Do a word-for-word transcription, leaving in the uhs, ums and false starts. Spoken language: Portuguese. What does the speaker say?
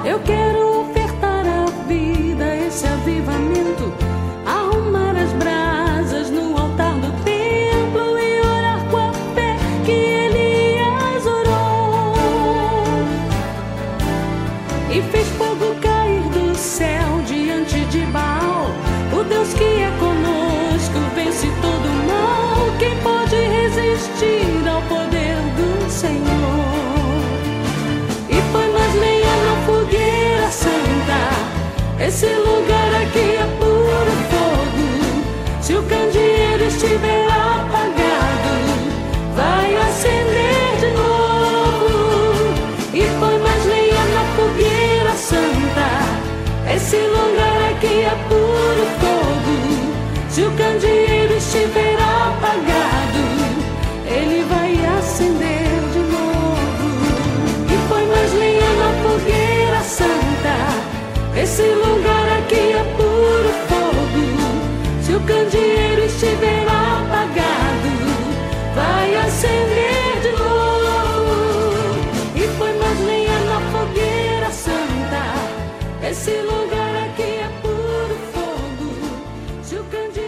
Eu quero ofertar à vida esse avivamento, arrumar as brasas no altar do templo e orar com a fé que Elias orou. E fez fogo cair do céu diante de Baal. O Deus que é conosco vence todo o mal. Quem pode resistir ao poder do Senhor? E põe mais lenha na fogueira santa. Esse lugar aqui é puro fogo. Se o candeeiro estiver apagado, vai acender de novo. E põe mais lenha na fogueira santa. Esse lugar aqui é puro fogo. Se o candeeiro estiver apagado, ele vai acender de novo. E põe mais lenha na fogueira santa. Esse lugar aqui é puro fogo. Se o candeeiro estiver apagado, vai acender de novo. E põe mais lenha na fogueira santa. Esse lugar aqui é puro fogo. Se o candeeiro